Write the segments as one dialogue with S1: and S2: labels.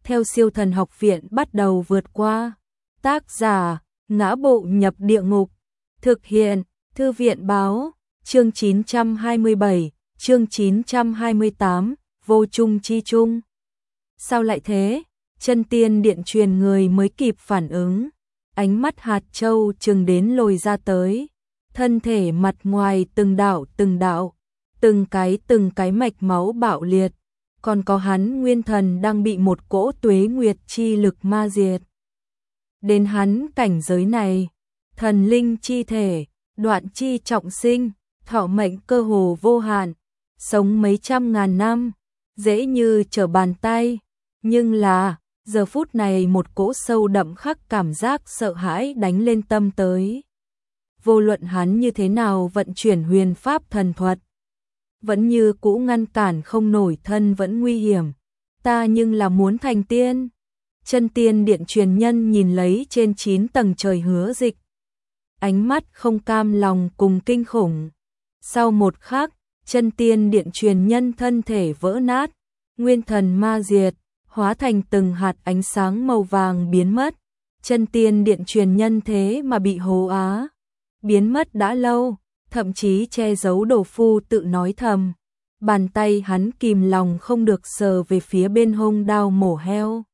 S1: theo Siêu Thần Học Viện bắt đầu vượt qua. Tác giả: Ngã Bộ Nhập Địa Ngục. Thực hiện: Thư viện báo. Chương 927, chương 928, Vô Trung Chi Trung. Sao lại thế? Chân Tiên Điện truyền người mới kịp phản ứng. Ánh mắt hạt châu trừng đến lồi ra tới. Thân thể mặt ngoài từng đạo, từng cái mạch máu bạo liệt. Còn có hắn nguyên thần đang bị một cỗ tuế nguyệt chi lực ma diệt. Đến hắn cảnh giới này, thần linh chi thể, đoạn chi trọng sinh, thọ mệnh cơ hồ vô hạn, sống mấy trăm ngàn năm, dễ như trở bàn tay. Nhưng là, giờ phút này một cỗ sâu đậm khắc cảm giác sợ hãi đánh lên tâm tới. Vô luận hắn như thế nào vận chuyển huyền pháp thần thuật, vẫn như cũ ngăn cản không nổi, thân vẫn nguy hiểm. Ta nhưng là muốn thành tiên. Chân Tiên Điện truyền nhân nhìn lấy trên 9 tầng trời Hứa Dịch, ánh mắt không cam lòng cùng kinh khủng. Sau một khắc, Chân Tiên Điện truyền nhân thân thể vỡ nát, nguyên thần ma diệt, hóa thành từng hạt ánh sáng màu vàng biến mất. Chân Tiên Điện truyền nhân thế mà bị hố á, biến mất đã lâu, thậm chí che giấu. Đồ Phu tự nói thầm, bàn tay hắn kìm lòng không được sờ về phía bên hông đao mổ heo.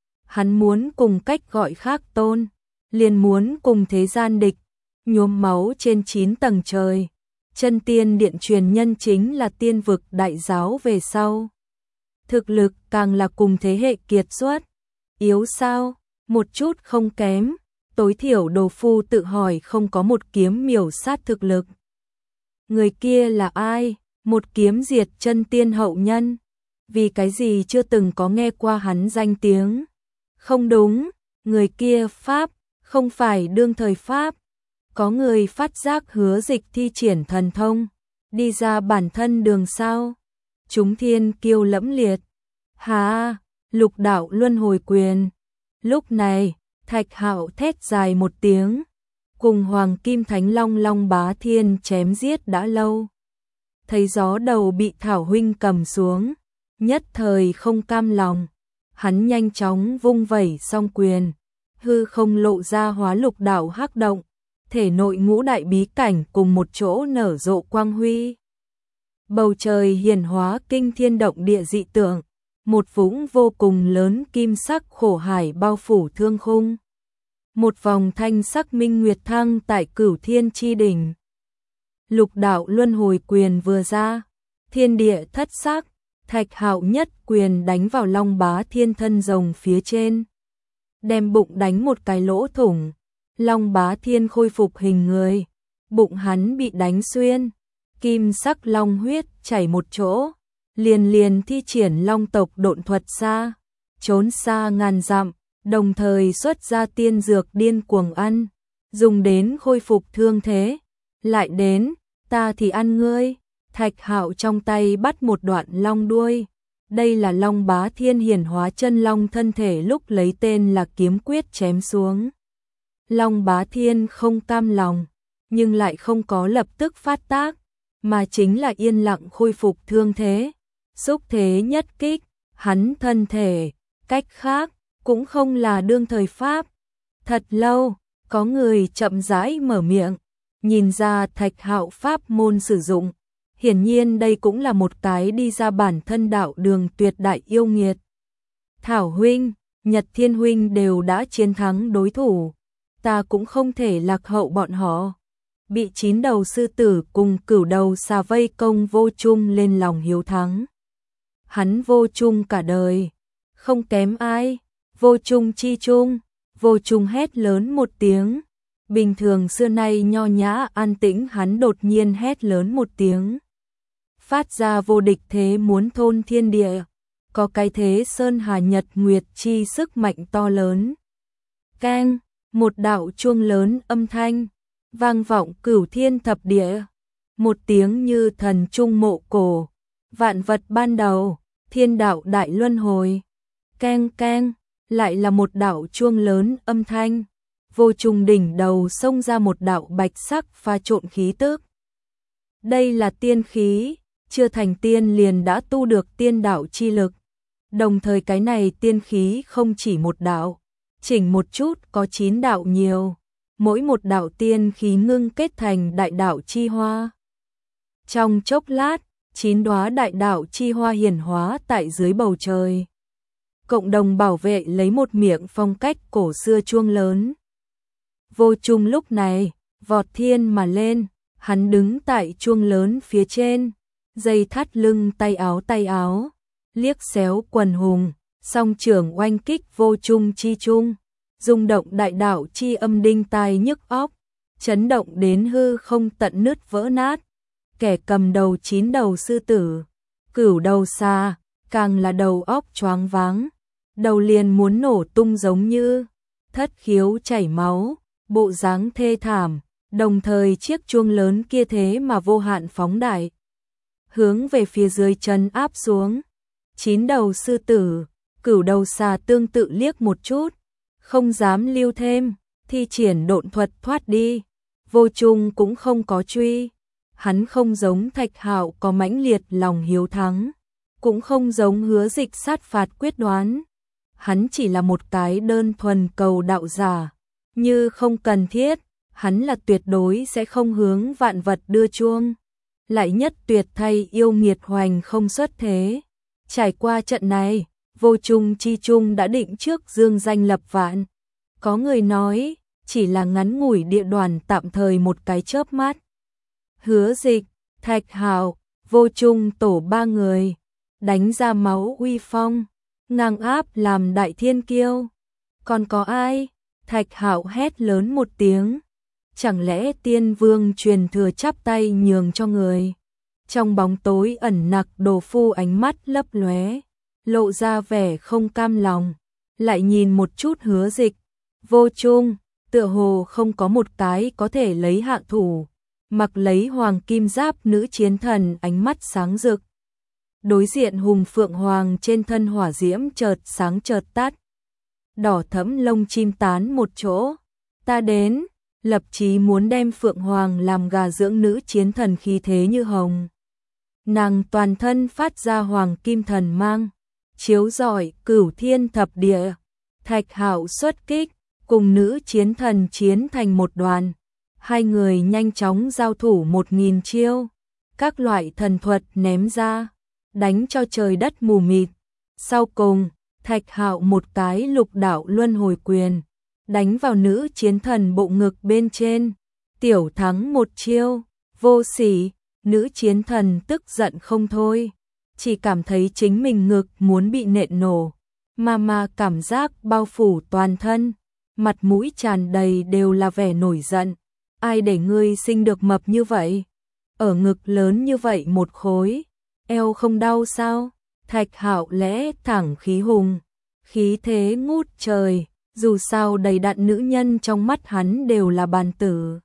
S1: Hắn muốn cùng cách gọi khác tôn, liền muốn cùng thế gian địch, nhuốm máu trên 9 tầng trời. Chân Tiên Điện truyền nhân chính là tiên vực đại giáo về sau. Thực lực càng là cùng thế hệ kiệt xuất. Yếu sao? Một chút không kém. Tối thiểu Đồ Phu tự hỏi không có một kiếm miểu sát thực lực. Người kia là ai? Một kiếm diệt chân tiên hậu nhân. Vì cái gì chưa từng có nghe qua hắn danh tiếng? Không đúng, người kia Pháp, không phải đương thời Pháp. Có người phát giác Hứa Dịch thi triển thần thông, đi ra bản thân đường sao. Chúng thiên kiêu lẫm liệt. Hà, Lục Đạo Luân Hồi Quyền. Lúc này, Thạch Hạo thét dài một tiếng, cùng Hoàng Kim Thánh Long Long Bá Thiên chém giết đã lâu. Thấy gió đầu bị Thảo huynh cầm xuống, nhất thời không cam lòng. Hắn nhanh chóng vung vẩy song quyền, hư không lộ ra hóa lục đạo hắc động, thể nội ngũ đại bí cảnh cùng một chỗ nở rộ quang huy. Bầu trời hiển hóa kinh thiên động địa dị tượng, một vũng vô cùng lớn kim sắc khổ hải bao phủ thương khung. Một vòng thanh sắc minh nguyệt thăng tại Cửu Thiên chi đỉnh. Lục Đạo Luân Hồi Quyền vừa ra, thiên địa thất sắc. Thạch Hạo nhất quyền đánh vào Long Bá Thiên thân rồng phía trên, đem bụng đánh một cái lỗ thủng. Long Bá Thiên khôi phục hình người, bụng hắn bị đánh xuyên, kim sắc long huyết chảy một chỗ, liền thi triển long tộc độn thuật xa, trốn xa ngàn dặm, đồng thời xuất ra tiên dược điên cuồng ăn, dùng đến khôi phục thương thế. Lại đến, ta thì ăn ngươi. Thạch Hạo trong tay bắt một đoạn long đuôi. Đây là Long Bá Thiên hiển hóa chân long thân thể lúc lấy tên là kiếm quyết chém xuống. Long Bá Thiên không cam lòng, nhưng lại không có lập tức phát tác, mà chính là yên lặng khôi phục thương thế. Xúc thế nhất kích, hắn thân thể, cách khác, cũng không là đương thời Pháp. Thật lâu, có người chậm rãi mở miệng, nhìn ra Thạch Hạo pháp môn sử dụng. Hiển nhiên đây cũng là một cái đi ra bản thân đạo đường tuyệt đại yêu nghiệt. Thảo huynh, Nhật Thiên huynh đều đã chiến thắng đối thủ, ta cũng không thể lạc hậu bọn họ. Bị 9 đầu sư tử cùng cửu đầu xà vây công Vô Trung lên lòng hiếu thắng. Hắn Vô Trung cả đời, không kém ai. Vô Trung chi trung. Vô Trung hét lớn một tiếng. Bình thường xưa nay nho nhã an tĩnh hắn đột nhiên hét lớn một tiếng, phát ra vô địch thế muốn thôn thiên địa, có cái thế sơn hà nhật nguyệt chi sức mạnh to lớn. Keng, một đạo chuông lớn âm thanh, vang vọng cửu thiên thập địa, một tiếng như thần trung mộ cổ, vạn vật ban đầu, thiên đạo đại luân hồi. Keng keng, lại là một đạo chuông lớn âm thanh. Vô Trung đỉnh đầu xông ra một đạo bạch sắc pha trộn khí tức. Đây là tiên khí, chưa thành tiên liền đã tu được tiên đạo chi lực. Đồng thời cái này tiên khí không chỉ một đạo, chỉnh một chút có 9 đạo nhiều, mỗi một đạo tiên khí ngưng kết thành đại đạo chi hoa. Trong chốc lát, 9 đóa đại đạo chi hoa hiển hóa tại dưới bầu trời. Cộng đồng bảo vệ lấy một miệng phong cách cổ xưa chuông lớn. Vô Chung lúc này, vọt thiên mà lên, hắn đứng tại chuông lớn phía trên, dây thắt lưng tay áo, liếc xéo quần hùng, song trưởng oanh kích Vô Chung chi trung, rung động đại đạo chi âm đinh tai nhức óc, chấn động đến hư không tận nứt vỡ nát. Kẻ cầm đầu 9 đầu sư tử, cửu đầu xà, càng là đầu óc choáng váng, đầu liền muốn nổ tung giống như thất khiếu chảy máu, bộ dáng thê thảm, đồng thời chiếc chuông lớn kia thế mà vô hạn phóng đại, hướng về phía dưới chân áp xuống. 9 đầu sư tử, cửu đầu xà tương tự liếc một chút, không dám lưu thêm, thi triển độn thuật thoát đi. Vô Chung cũng không có truy, hắn không giống Thạch Hạo có mãnh liệt lòng hiếu thắng, cũng không giống Hứa Dịch sát phạt quyết đoán. Hắn chỉ là một cái đơn thuần cầu đạo giả, như không cần thiết, hắn là tuyệt đối sẽ không hướng vạn vật đưa chuông. Lại nhất tuyệt thay yêu nghiệt hoành không xuất thế. Trải qua trận này, Vô Chung chi trung đã định trước dương danh lập vạn. Có người nói, chỉ là ngắn ngủi địa đoàn tạm thời một cái chớp mắt. Hứa Dịch, Thạch Hạo, Vô Chung tổ 3 người, đánh ra máu uy phong, ngang áp làm đại thiên kiêu. Còn có ai? Thạch Hạo hét lớn một tiếng. Chẳng lẽ Tiên Vương truyền thừa chắp tay nhường cho người? Trong bóng tối ẩn nặc Đồ Phu ánh mắt lấp lóe, lộ ra vẻ không cam lòng, lại nhìn một chút Hứa Dịch, Vô Chung, tựa hồ không có một cái có thể lấy hạ thủ. Mặc lấy hoàng kim giáp nữ chiến thần ánh mắt sáng rực. Đối diện hùng phượng hoàng trên thân hỏa diễm chợt sáng chợt tắt. Đỏ thẫm lông chim tán một chỗ. Ta đến, lập chí muốn đem phượng hoàng làm gà dưỡng nữ chiến thần khí thế như hồng. Nàng toàn thân phát ra hoàng kim thần mang, chiếu rọi cửu thiên thập địa. Thạch Hạo xuất kích, cùng nữ chiến thần chiến thành một đoàn. Hai người nhanh chóng giao thủ 1000 chiêu, các loại thần thuật ném ra, đánh cho trời đất mù mịt. Sau cùng, Thạch Hạo một cái lục đạo luân hồi quyền, đánh vào nữ chiến thần bộ ngực bên trên, tiểu thắng một chiêu. Vô sỉ, nữ chiến thần tức giận không thôi, chỉ cảm thấy chính mình ngực muốn bị nện nổ, mà cảm giác bao phủ toàn thân, mặt mũi tràn đầy đều là vẻ nổi giận. Ai để ngươi sinh được mập như vậy? Ở ngực lớn như vậy một khối, eo không đau sao? Thạch Hạo lẽ thẳng khí hùng, khí thế ngút trời, dù sao đầy đặn nữ nhân trong mắt hắn đều là bàn tử.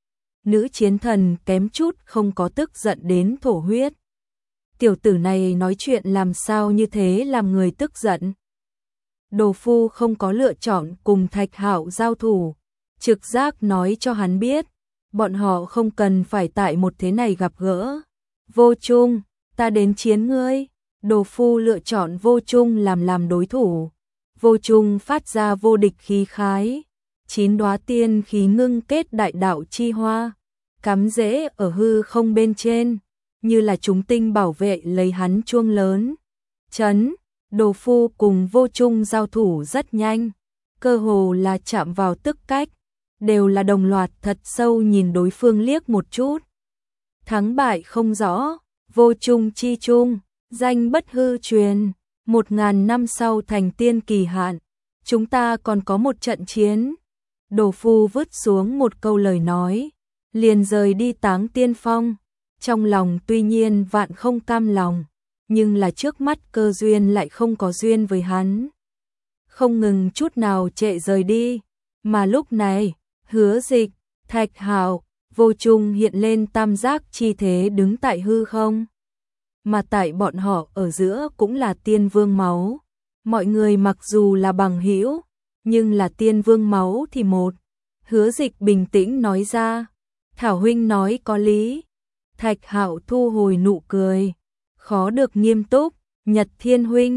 S1: Nữ chiến thần kém chút không có tức giận đến thổ huyết. Tiểu tử này nói chuyện làm sao như thế làm người tức giận. Đồ Phu không có lựa chọn cùng Thạch Hạo giao thủ. Trực giác nói cho hắn biết, bọn họ không cần phải tại một thế này gặp gỡ. Vô Chung, ta đến chiến ngươi. Đồ Phu lựa chọn Vô Chung làm đối thủ. Vô Chung phát ra vô địch khí khái. 9 đóa tiên khí ngưng kết đại đạo chi hoa, cắm rễ ở hư không bên trên, như là chúng tinh bảo vệ lấy hắn chuông lớn. Chấn, Đồ Phu cùng Vô Chung giao thủ rất nhanh, cơ hồ là chạm vào tức cách. Đều là đồng loạt thật sâu nhìn đối phương liếc một chút. Thắng bại không rõ, Vô Chung chi chung, danh bất hư truyền, 1000 năm sau thành tiên kỳ hạn, chúng ta còn có một trận chiến. Đồ Phu vứt xuống một câu lời nói, liền rời đi Táng Tiên Phong, trong lòng tuy nhiên vạn không cam lòng, nhưng là trước mắt cơ duyên lại không có duyên với hắn. Không ngừng chút nào trệ rời đi, mà lúc này, Hứa Dịch, Thạch Hạo, Vô Chung hiện lên tam giác chi thế đứng tại hư không. Mà tại bọn họ ở giữa cũng là Tiên Vương máu. Mọi người mặc dù là bằng hữu, nhưng là Tiên Vương máu thì một. Hứa Dịch bình tĩnh nói ra, Thảo huynh nói có lý. Thạch Hạo thu hồi nụ cười, khó được nghiêm túc, Nhật Thiên huynh,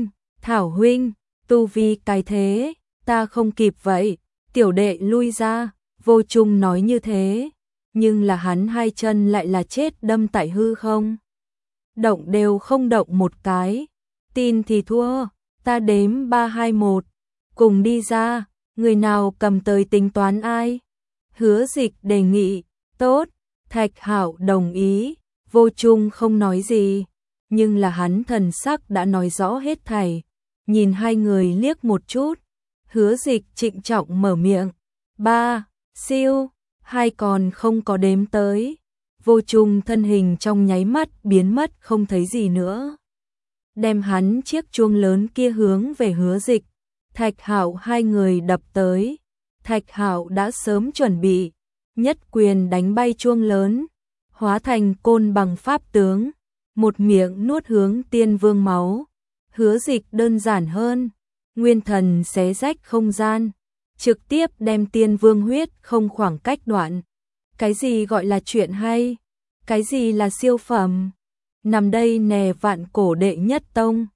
S1: Thảo huynh, tu vi cái thế, ta không kịp vậy, tiểu đệ lui ra, Vô Trung nói như thế, nhưng là hắn hai chân lại là chết đâm tại hư không. Động đều không động một cái, tin thì thua, ta đếm 3 2 1, cùng đi ra, người nào cầm tới tính toán ai. Hứa Dịch đề nghị, tốt, Thạch Hạo đồng ý, Vô Trung không nói gì, nhưng là hắn thần sắc đã nói rõ hết thảy, nhìn hai người liếc một chút, Hứa Dịch trịnh trọng mở miệng, 3, siêu, hai còn không có đếm tới. Vô Trung thân hình trong nháy mắt biến mất không thấy gì nữa. Đem hắn chiếc chuông lớn kia hướng về Hứa Dịch, Thạch Hạo hai người đập tới. Thạch Hạo đã sớm chuẩn bị, nhất quyền đánh bay chuông lớn, hóa thành côn bằng pháp tướng, một miệng nuốt hướng Tiên Vương máu. Hứa Dịch đơn giản hơn, nguyên thần xé rách không gian, trực tiếp đem Tiên Vương huyết không khoảng cách đoạn. Cái gì gọi là chuyện hay? Cái gì là siêu phẩm? Nằm đây nè vạn cổ đệ nhất tông,